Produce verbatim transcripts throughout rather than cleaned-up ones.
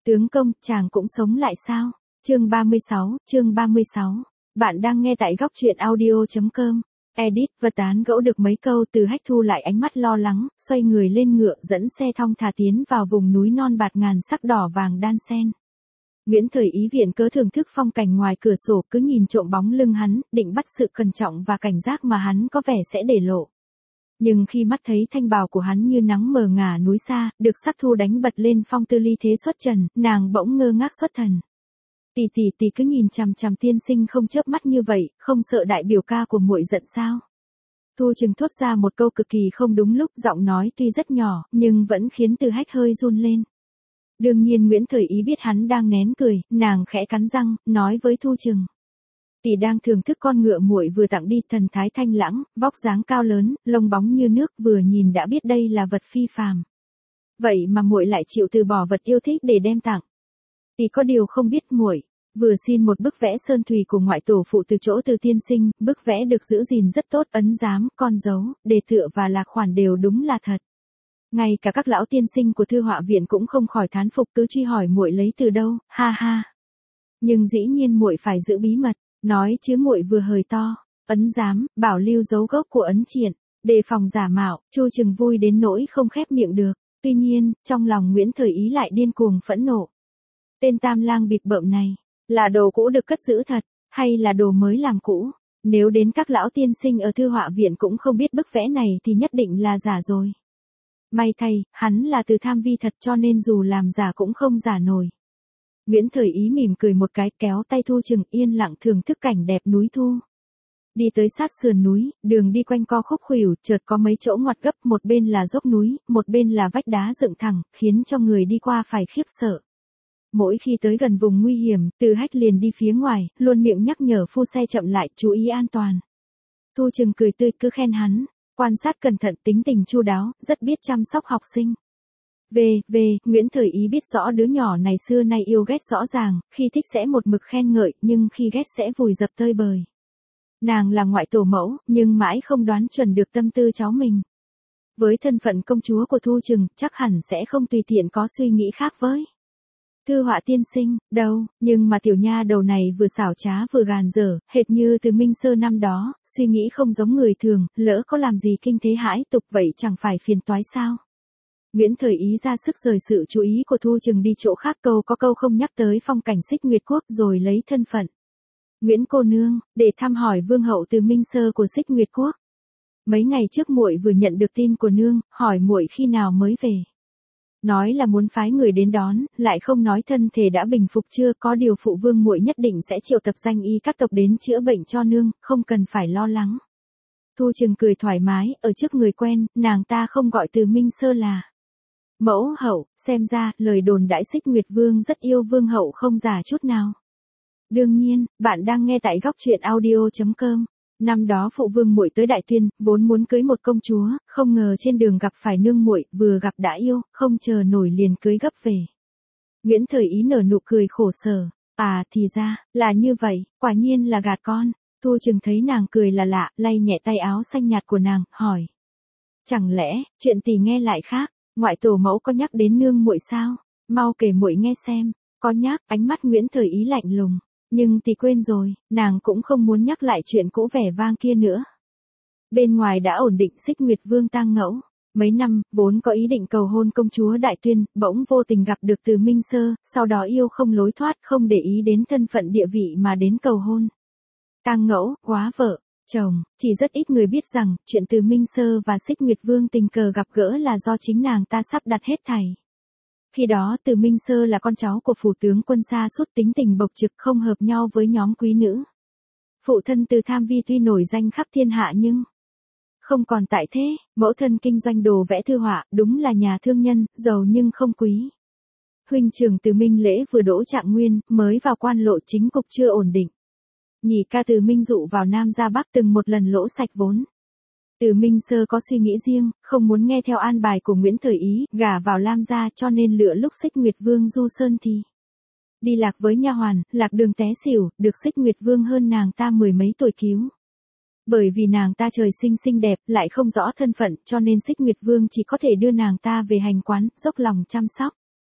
Tướng công, chàng cũng sống lại sao? Chương ba mươi sáu, chương ba mươi sáu. Bạn đang nghe tại góc truyện audio chấm com. Edit, vật tán gẫu được mấy câu từ Hách thu lại ánh mắt lo lắng, xoay người lên ngựa dẫn xe thong thả tiến vào vùng núi non bạt ngàn sắc đỏ vàng đan xen. Nguyễn Thời Ý viện cớ thưởng thức phong cảnh ngoài cửa sổ, cứ nhìn trộm bóng lưng hắn, định bắt sự cẩn trọng và cảnh giác mà hắn có vẻ sẽ để lộ. Nhưng khi mắt thấy thanh bào của hắn như nắng mờ ngả núi xa, được sắc thu đánh bật lên phong tư ly thế xuất trần, nàng bỗng ngơ ngác xuất thần. Tỷ tỷ tỷ cứ nhìn chằm chằm tiên sinh không chớp mắt như vậy, không sợ đại biểu ca của muội giận sao? Thu Trừng thốt ra một câu cực kỳ không đúng lúc, giọng nói tuy rất nhỏ, nhưng vẫn khiến Từ Hách hơi run lên. Đương nhiên Nguyễn Thời Ý biết hắn đang nén cười, nàng khẽ cắn răng, nói với Thu Trừng. Tỷ đang thưởng thức con ngựa muội vừa tặng đi, thần thái thanh lãng, vóc dáng cao lớn, lông bóng như nước, vừa nhìn đã biết đây là vật phi phàm. Vậy mà muội lại chịu từ bỏ vật yêu thích để đem tặng. Tỷ có điều không biết muội vừa xin một bức vẽ sơn thủy của ngoại tổ phụ từ chỗ Từ tiên sinh, bức vẽ được giữ gìn rất tốt, ấn giám, con dấu, đề tựa và lạc khoản đều đúng là thật. Ngay cả các lão tiên sinh của thư họa viện cũng không khỏi thán phục, cứ truy hỏi muội lấy từ đâu, ha ha. Nhưng dĩ nhiên muội phải giữ bí mật, nói chứ muội vừa hời to, ấn giám, bảo lưu dấu gốc của ấn triện, đề phòng giả mạo. Chu Trừng vui đến nỗi không khép miệng được. Tuy nhiên, trong lòng Nguyễn Thời Ý lại điên cuồng phẫn nộ. Tên tam lang bịp bợm này, là đồ cũ được cất giữ thật, hay là đồ mới làm cũ? Nếu đến các lão tiên sinh ở thư họa viện cũng không biết bức vẽ này thì nhất định là giả rồi. May thay, hắn là Từ tham vi thật cho nên dù làm giả cũng không giả nổi. Nguyễn Thời Ý mỉm cười một cái, kéo tay Thu Trừng yên lặng thưởng thức cảnh đẹp núi thu. Đi tới sát sườn núi, đường đi quanh co khúc khuỷu, chợt có mấy chỗ ngoặt gấp, một bên là dốc núi, một bên là vách đá dựng thẳng, khiến cho người đi qua phải khiếp sợ. Mỗi khi tới gần vùng nguy hiểm, Từ Hách liền đi phía ngoài, luôn miệng nhắc nhở phu xe chậm lại, chú ý an toàn. Thu Trừng cười tươi cứ khen hắn, quan sát cẩn thận, tính tình chu đáo, rất biết chăm sóc học sinh. Về, về, Nguyễn Thời Ý biết rõ đứa nhỏ này xưa nay yêu ghét rõ ràng, khi thích sẽ một mực khen ngợi, nhưng khi ghét sẽ vùi dập tơi bời. Nàng là ngoại tổ mẫu, nhưng mãi không đoán chuẩn được tâm tư cháu mình. Với thân phận công chúa của Thu Trừng, chắc hẳn sẽ không tùy tiện có suy nghĩ khác với thư họa tiên sinh, đâu, nhưng mà tiểu nha đầu này vừa xảo trá vừa gàn dở, hệt như Từ Minh Sơ năm đó, suy nghĩ không giống người thường, lỡ có làm gì kinh thế hãi tục vậy chẳng phải phiền toái sao? Nguyễn Thời Ý ra sức rời sự chú ý của Thu Trừng đi chỗ khác, câu có câu không nhắc tới phong cảnh Xích Nguyệt Quốc, rồi lấy thân phận Nguyễn cô nương để thăm hỏi vương hậu Từ Minh Sơ của Xích Nguyệt Quốc. Mấy ngày trước muội vừa nhận được tin của nương, hỏi muội khi nào mới về. Nói là muốn phái người đến đón, lại không nói thân thể đã bình phục chưa, có điều phụ vương muội nhất định sẽ triệu tập danh y các tộc đến chữa bệnh cho nương, không cần phải lo lắng. Thu Trừng cười thoải mái, ở trước người quen, nàng ta không gọi Từ Minh Sơ là mẫu hậu, xem ra, lời đồn đãi Xích Nguyệt Vương rất yêu vương hậu không giả chút nào. Đương nhiên, bạn đang nghe tại góc truyện audio chấm com. Năm đó phụ vương muội tới Đại Tuyên, vốn muốn cưới một công chúa, không ngờ trên đường gặp phải nương muội, vừa gặp đã yêu, không chờ nổi liền cưới gấp về. Nguyễn Thời Ý nở nụ cười khổ sở, à thì ra, là như vậy, quả nhiên là gạt con. Thu Trừng thấy nàng cười là lạ, lay nhẹ tay áo xanh nhạt của nàng, hỏi. Chẳng lẽ, chuyện tỷ nghe lại khác, ngoại tổ mẫu có nhắc đến nương muội sao? Mau kể muội nghe xem. Có nhắc, ánh mắt Nguyễn Thời Ý lạnh lùng. Nhưng tỷ quên rồi, nàng cũng không muốn nhắc lại chuyện cũ vẻ vang kia nữa. Bên ngoài đã ổn định, Xích Nguyệt Vương tang ngẫu. Mấy năm, vốn có ý định cầu hôn công chúa Đại Tuyên, bỗng vô tình gặp được Từ Minh Sơ, sau đó yêu không lối thoát, không để ý đến thân phận địa vị mà đến cầu hôn. Tang ngẫu, quá vợ, chồng, chỉ rất ít người biết rằng, chuyện Từ Minh Sơ và Xích Nguyệt Vương tình cờ gặp gỡ là do chính nàng ta sắp đặt hết thảy. Khi đó Từ Minh Sơ là con cháu của phủ tướng quân Sa Sút, tính tình bộc trực không hợp nhau với nhóm quý nữ. Phụ thân Từ Tham Vi tuy nổi danh khắp thiên hạ nhưng không còn tại thế, mẫu thân kinh doanh đồ vẽ thư họa, đúng là nhà thương nhân, giàu nhưng không quý. Huynh trưởng Từ Minh Lễ vừa đỗ trạng nguyên, mới vào quan lộ chính cục chưa ổn định. Nhị ca Từ Minh Dụ vào Nam ra Bắc từng một lần lỗ sạch vốn. Từ Minh Sơ có suy nghĩ riêng, không muốn nghe theo an bài của Nguyễn Thời Ý, gả vào Lam gia cho nên lựa lúc Xích Nguyệt Vương du sơn thì đi lạc với nha hoàn, lạc đường té xỉu, được Xích Nguyệt Vương hơn nàng ta mười mấy tuổi cứu. Bởi vì nàng ta trời sinh xinh đẹp, lại không rõ thân phận, cho nên Xích Nguyệt Vương chỉ có thể đưa nàng ta về hành quán, dốc lòng chăm sóc.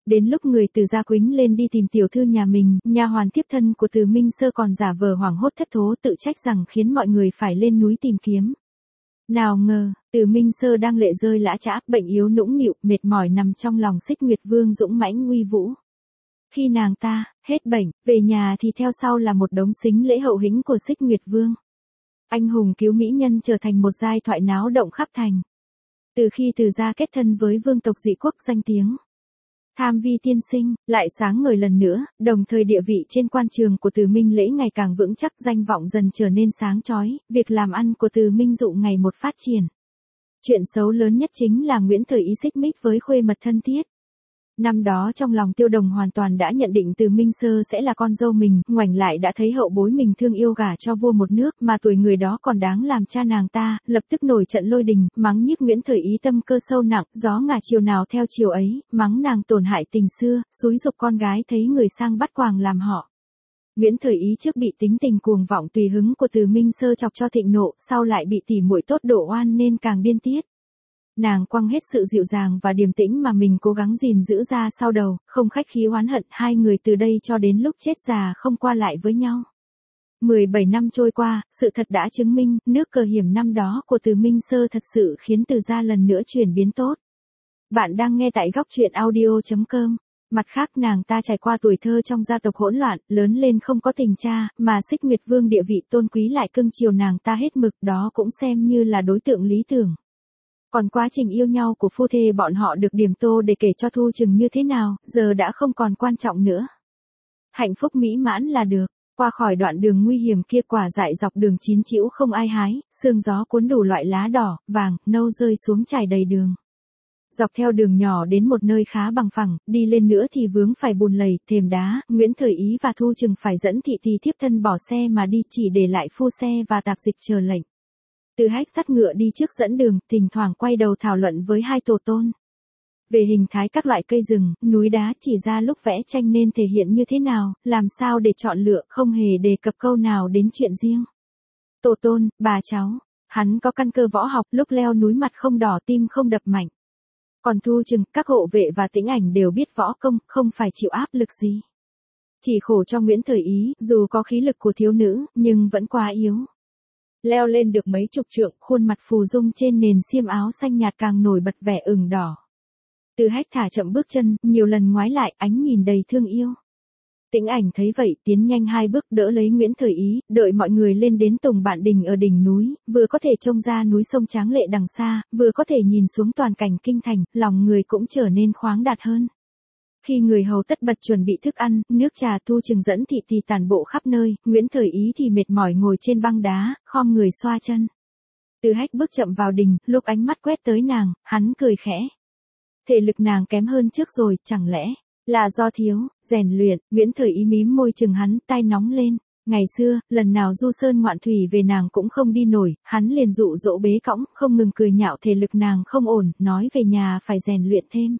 Đến lúc người Từ gia quýnh lên đi tìm tiểu thư nhà mình, nha hoàn tiếp thân của Từ Minh Sơ còn giả vờ hoảng hốt thất thố tự trách rằng khiến mọi người phải lên núi tìm kiếm. Nào ngờ, Từ Minh Sơ đang lệ rơi lã chã, bệnh yếu nũng nịu, mệt mỏi nằm trong lòng Xích Nguyệt Vương dũng mãnh uy vũ. Khi nàng ta hết bệnh, về nhà thì theo sau là một đống sính lễ hậu hĩnh của Xích Nguyệt Vương. Anh hùng cứu mỹ nhân trở thành một giai thoại náo động khắp thành. Từ khi Từ gia kết thân với vương tộc dị quốc danh tiếng Tham Vi tiên sinh, lại sáng ngời lần nữa, đồng thời địa vị trên quan trường của Từ Minh Lễ ngày càng vững chắc, danh vọng dần trở nên sáng chói, việc làm ăn của Từ Minh Dụ ngày một phát triển. Chuyện xấu lớn nhất chính là Nguyễn Thời Ý xích mích với khuê mật thân thiết. Năm đó trong lòng Tiêu Đồng hoàn toàn đã nhận định Từ Minh Sơ sẽ là con dâu mình, ngoảnh lại đã thấy hậu bối mình thương yêu gả cho vua một nước mà tuổi người đó còn đáng làm cha nàng ta, lập tức nổi trận lôi đình, mắng nhiếc Nguyễn Thời Ý tâm cơ sâu nặng, gió ngả chiều nào theo chiều ấy, mắng nàng tổn hại tình xưa, xúi giục con gái thấy người sang bắt quàng làm họ. Nguyễn Thời Ý trước bị tính tình cuồng vọng tùy hứng của Từ Minh Sơ chọc cho thịnh nộ, sau lại bị tỉ muội tốt độ oan nên càng điên tiết. Nàng quăng hết sự dịu dàng và điềm tĩnh mà mình cố gắng gìn giữ ra sau đầu, không khách khí oán hận, hai người từ đây cho đến lúc chết già không qua lại với nhau. mười bảy năm trôi qua, sự thật đã chứng minh, nước cờ hiểm năm đó của Từ Minh Sơ thật sự khiến Từ gia lần nữa chuyển biến tốt. Bạn đang nghe tại góc truyện audio chấm com. Mặt khác nàng ta trải qua tuổi thơ trong gia tộc hỗn loạn, lớn lên không có tình cha, mà Xích Nguyệt Vương địa vị tôn quý lại cưng chiều nàng ta hết mực, đó cũng xem như là đối tượng lý tưởng. Còn quá trình yêu nhau của phu thê bọn họ được điểm tô để kể cho Thu Chừng như thế nào, giờ đã không còn quan trọng nữa. Hạnh phúc mỹ mãn là được, qua khỏi đoạn đường nguy hiểm kia quả dại dọc đường chín chĩu không ai hái, sương gió cuốn đủ loại lá đỏ, vàng, nâu rơi xuống trải đầy đường. Dọc theo đường nhỏ đến một nơi khá bằng phẳng, đi lên nữa thì vướng phải bùn lầy, thềm đá, Nguyễn Thời Ý và Thu Chừng phải dẫn thị thì thiếp thân bỏ xe mà đi, chỉ để lại phu xe và tạp dịch chờ lệnh. Từ Hách dắt ngựa đi trước dẫn đường, thỉnh thoảng quay đầu thảo luận với hai tổ tôn. Về hình thái các loại cây rừng, núi đá chỉ ra lúc vẽ tranh nên thể hiện như thế nào, làm sao để chọn lựa, không hề đề cập câu nào đến chuyện riêng. Tổ tôn, bà cháu, hắn có căn cơ võ học, lúc leo núi mặt không đỏ tim không đập mạnh. Còn Thu Chừng, các hộ vệ và Tĩnh Ảnh đều biết võ công, không phải chịu áp lực gì. Chỉ khổ cho Nguyễn Thời Ý, dù có khí lực của thiếu nữ, nhưng vẫn quá yếu. Leo lên được mấy chục trượng, khuôn mặt phù dung trên nền xiêm áo xanh nhạt càng nổi bật vẻ ửng đỏ. Từ Hách thả chậm bước chân, nhiều lần ngoái lại, ánh nhìn đầy thương yêu. Tĩnh Ảnh thấy vậy, tiến nhanh hai bước đỡ lấy Nguyễn Thời Ý, đợi mọi người lên đến Tùng Bạn Đình ở đỉnh núi, vừa có thể trông ra núi sông tráng lệ đằng xa, vừa có thể nhìn xuống toàn cảnh kinh thành, lòng người cũng trở nên khoáng đạt hơn. Khi người hầu tất bật chuẩn bị thức ăn, nước trà, Thu Chừng dẫn thị thì tản bộ khắp nơi, Nguyễn Thời Ý thì mệt mỏi ngồi trên băng đá, khom người xoa chân. Từ Hách bước chậm vào đình, lúc ánh mắt quét tới nàng, hắn cười khẽ. Thể lực nàng kém hơn trước rồi, chẳng lẽ là do thiếu rèn luyện? Nguyễn Thời Ý mím môi chừng hắn, tai nóng lên. Ngày xưa, lần nào du sơn ngoạn thủy về nàng cũng không đi nổi, hắn liền dụ dỗ bế cõng, không ngừng cười nhạo thể lực nàng không ổn, nói về nhà phải rèn luyện thêm.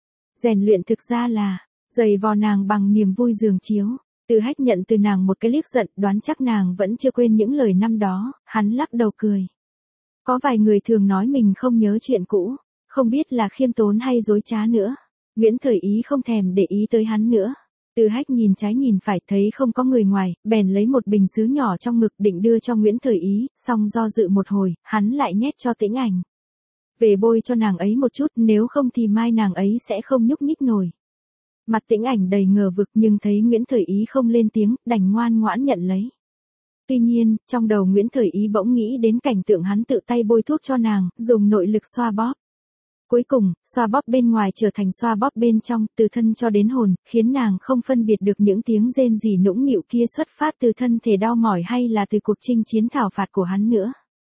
Rèn luyện thực ra là giày vò nàng bằng niềm vui giường chiếu. Từ Hách nhận từ nàng một cái liếc giận, đoán chắc nàng vẫn chưa quên những lời năm đó, hắn lắc đầu cười. Có vài người thường nói mình không nhớ chuyện cũ, không biết là khiêm tốn hay dối trá nữa. Nguyễn Thời Ý không thèm để ý tới hắn nữa. Từ Hách nhìn trái nhìn phải, thấy không có người ngoài, bèn lấy một bình sứ nhỏ trong ngực định đưa cho Nguyễn Thời Ý, xong do dự một hồi, hắn lại nhét cho Tĩnh Ảnh. Về bôi cho nàng ấy một chút, nếu không thì mai nàng ấy sẽ không nhúc nhích nổi. Mặt Tĩnh Ảnh đầy ngờ vực nhưng thấy Nguyễn Thời Ý không lên tiếng, đành ngoan ngoãn nhận lấy. Tuy nhiên, trong đầu Nguyễn Thời Ý bỗng nghĩ đến cảnh tượng hắn tự tay bôi thuốc cho nàng, dùng nội lực xoa bóp. Cuối cùng, xoa bóp bên ngoài trở thành xoa bóp bên trong, từ thân cho đến hồn, khiến nàng không phân biệt được những tiếng rên rỉ nũng nịu kia xuất phát từ thân thể đau mỏi hay là từ cuộc chinh chiến thảo phạt của hắn nữa.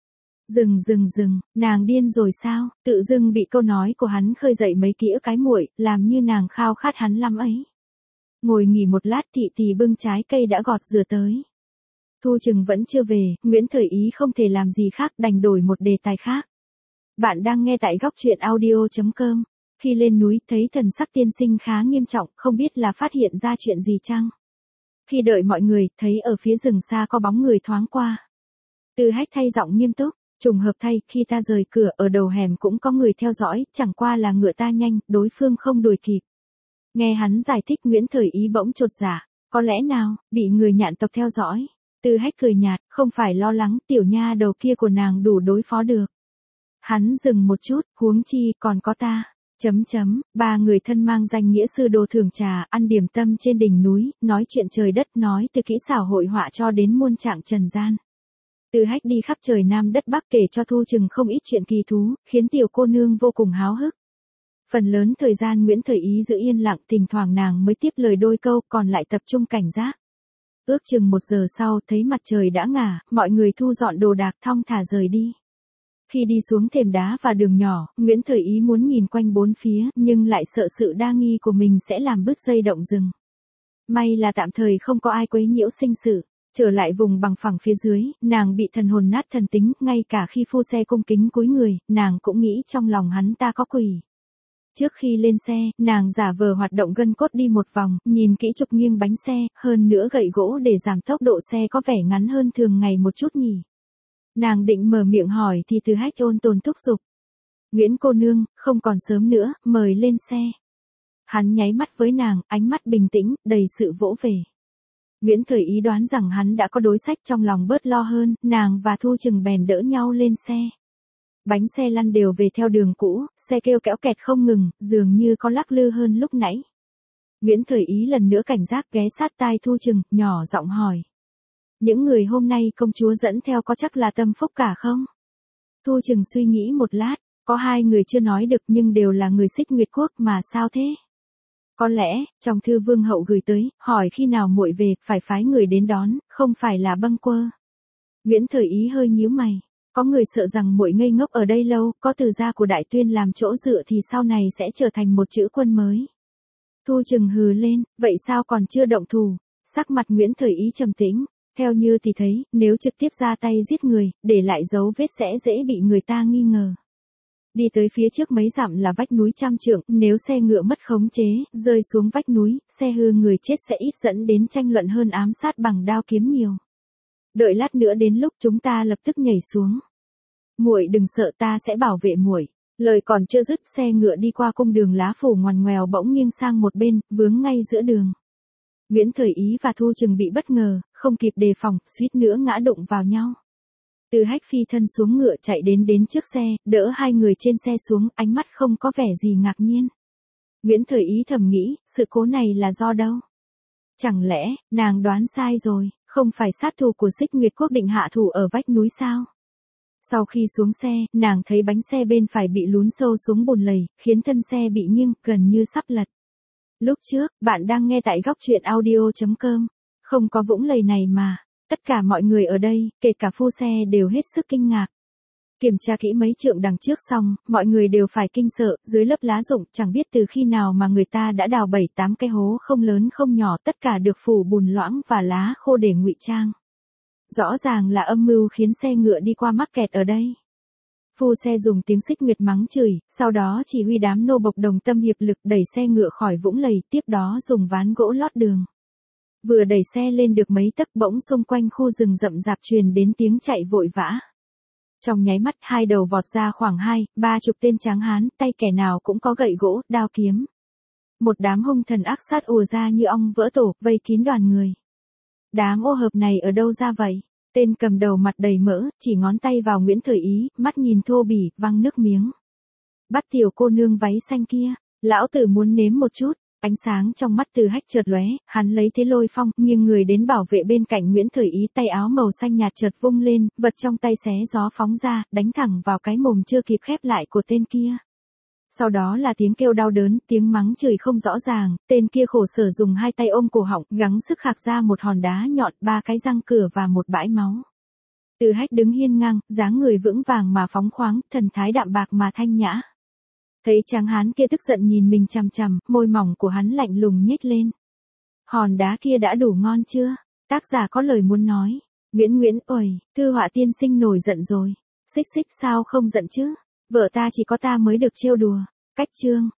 Dừng dừng dừng, nàng điên rồi sao? Tự dưng bị câu nói của hắn khơi dậy mấy ký ức cái muội, làm như nàng khao khát hắn lắm ấy. Ngồi nghỉ một lát, thị tỳ bưng trái cây đã gọt rửa tới. Thu Chừng vẫn chưa về, Nguyễn Thời Ý không thể làm gì khác, đành đổi một đề tài khác. Bạn đang nghe tại góc truyện audio chấm com. Khi lên núi, thấy thần sắc tiên sinh khá nghiêm trọng, không biết là phát hiện ra chuyện gì chăng? Khi đợi mọi người, thấy ở phía rừng xa có bóng người thoáng qua. Từ Hách thay giọng nghiêm túc. Trùng hợp thay, khi ta rời cửa, ở đầu hẻm cũng có người theo dõi, chẳng qua là ngựa ta nhanh, đối phương không đuổi kịp. Nghe hắn giải thích Nguyễn Thời Ý bỗng chột dạ, có lẽ nào, bị người nhạn tộc theo dõi. Từ Hách cười nhạt, không phải lo lắng, tiểu nha đầu kia của nàng đủ đối phó được. Hắn dừng một chút, huống chi, còn có ta. Chấm chấm, ba người thân mang danh nghĩa sư đồ thưởng trà, ăn điểm tâm trên đỉnh núi, nói chuyện trời đất, nói từ kỹ xảo hội họa cho đến muôn trạng trần gian. Từ Hách đi khắp trời Nam đất Bắc kể cho Thu Chừng không ít chuyện kỳ thú, khiến tiểu cô nương vô cùng háo hức. Phần lớn thời gian Nguyễn Thời Ý giữ yên lặng, thỉnh thoảng nàng mới tiếp lời đôi câu, còn lại tập trung cảnh giác. Ước chừng một giờ sau, thấy mặt trời đã ngả, mọi người thu dọn đồ đạc thong thả rời đi. Khi đi xuống thềm đá và đường nhỏ, Nguyễn Thời Ý muốn nhìn quanh bốn phía, nhưng lại sợ sự đa nghi của mình sẽ làm bứt dây động rừng. May là tạm thời không có ai quấy nhiễu sinh sự. Trở lại vùng bằng phẳng phía dưới, nàng bị thần hồn nát thần tính, ngay cả khi phu xe cung kính cúi người, nàng cũng nghĩ trong lòng hắn ta có quỷ. Trước khi lên xe, nàng giả vờ hoạt động gân cốt đi một vòng, nhìn kỹ trục nghiêng bánh xe, hơn nữa gậy gỗ để giảm tốc độ xe có vẻ ngắn hơn thường ngày một chút nhỉ. Nàng định mở miệng hỏi thì Từ Hách ôn tồn thúc giục. Nguyễn cô nương, không còn sớm nữa, mời lên xe. Hắn nháy mắt với nàng, ánh mắt bình tĩnh, đầy sự vỗ về. Nguyễn Thời Ý đoán rằng hắn đã có đối sách, trong lòng bớt lo hơn, nàng và Thu Chừng bèn đỡ nhau lên xe. Bánh xe lăn đều về theo đường cũ, xe kêu kéo kẹt không ngừng, dường như có lắc lư hơn lúc nãy. Nguyễn Thời Ý lần nữa cảnh giác ghé sát tai Thu Chừng, nhỏ giọng hỏi. Những người hôm nay công chúa dẫn theo có chắc là Tâm Phúc cả không? Thu Chừng suy nghĩ một lát, có hai người chưa nói được nhưng đều là người Xích Nguyệt Quốc mà sao thế? Có lẽ, trong thư vương hậu gửi tới, hỏi khi nào muội về, phải phái người đến đón, không phải là bâng quơ. Nguyễn Thời Ý hơi nhíu mày, có người sợ rằng muội ngây ngốc ở đây lâu, có từ gia của Đại Tuyên làm chỗ dựa thì sau này sẽ trở thành một chữ quân mới. Thu Chừng hừ lên, vậy sao còn chưa động thủ? Sắc mặt Nguyễn Thời Ý trầm tĩnh, theo như thì thấy, nếu trực tiếp ra tay giết người, để lại dấu vết sẽ dễ bị người ta nghi ngờ. Đi tới phía trước mấy dặm là vách núi trăm trượng, nếu xe ngựa mất khống chế, rơi xuống vách núi, xe hư người chết sẽ ít dẫn đến tranh luận hơn ám sát bằng đao kiếm nhiều. Đợi lát nữa đến lúc chúng ta lập tức nhảy xuống. Muội đừng sợ, ta sẽ bảo vệ muội. Lời còn chưa dứt, xe ngựa đi qua cung đường lá phủ ngoằn ngoèo bỗng nghiêng sang một bên, vướng ngay giữa đường. Nguyễn Thời Ý và Thu Chừng bị bất ngờ, không kịp đề phòng, suýt nữa ngã đụng vào nhau. Từ Hách phi thân xuống ngựa chạy đến đến trước xe, đỡ hai người trên xe xuống, ánh mắt không có vẻ gì ngạc nhiên. Nguyễn Thời Ý thầm nghĩ, sự cố này là do đâu? Chẳng lẽ, nàng đoán sai rồi, không phải sát thủ của Xích Nguyệt Quốc định hạ thủ ở vách núi sao? Sau khi xuống xe, nàng thấy bánh xe bên phải bị lún sâu xuống bùn lầy, khiến thân xe bị nghiêng, gần như sắp lật. Lúc trước, bạn đang nghe tại góc truyện audio chấm com. Không có vũng lầy này mà. Tất cả mọi người ở đây, kể cả phu xe đều hết sức kinh ngạc. Kiểm tra kỹ mấy trượng đằng trước xong, mọi người đều phải kinh sợ, dưới lớp lá rụng, chẳng biết từ khi nào mà người ta đã đào bảy tám cái hố không lớn không nhỏ, tất cả được phủ bùn loãng và lá khô để ngụy trang. Rõ ràng là âm mưu khiến xe ngựa đi qua mắc kẹt ở đây. Phu xe dùng tiếng Xích Nguyệt mắng chửi, sau đó chỉ huy đám nô bộc đồng tâm hiệp lực đẩy xe ngựa khỏi vũng lầy, tiếp đó dùng ván gỗ lót đường. Vừa đẩy xe lên được mấy tấc bỗng xung quanh khu rừng rậm rạp truyền đến tiếng chạy vội vã. Trong nháy mắt hai đầu vọt ra khoảng hai, ba chục tên tráng hán, tay kẻ nào cũng có gậy gỗ, đao kiếm. Một đám hung thần ác sát ùa ra như ong vỡ tổ, vây kín đoàn người. Đám ô hợp này ở đâu ra vậy? Tên cầm đầu mặt đầy mỡ, chỉ ngón tay vào Nguyễn Thời Ý, mắt nhìn thô bỉ, văng nước miếng. Bắt tiểu cô nương váy xanh kia, lão tử muốn nếm một chút. Ánh sáng trong mắt Từ Hách chợt lóe, hắn lấy thế lôi phong, nghiêng người đến bảo vệ bên cạnh Nguyễn Thời Ý, tay áo màu xanh nhạt chợt vung lên, vật trong tay xé gió phóng ra, đánh thẳng vào cái mồm chưa kịp khép lại của tên kia. Sau đó là tiếng kêu đau đớn, tiếng mắng chửi không rõ ràng, tên kia khổ sở dùng hai tay ôm cổ họng, gắng sức khạc ra một hòn đá nhọn, ba cái răng cửa và một bãi máu. Từ Hách đứng hiên ngang, dáng người vững vàng mà phóng khoáng, thần thái đạm bạc mà thanh nhã. Thấy tráng hán kia tức giận nhìn mình chằm chằm, môi mỏng của hắn lạnh lùng nhếch lên. Hòn đá kia đã đủ ngon chưa? Tác giả có lời muốn nói. Nguyễn Nguyễn, ơi, thư họa tiên sinh nổi giận rồi. Xích xích sao không giận chứ? Vợ ta chỉ có ta mới được trêu đùa. Cách chương.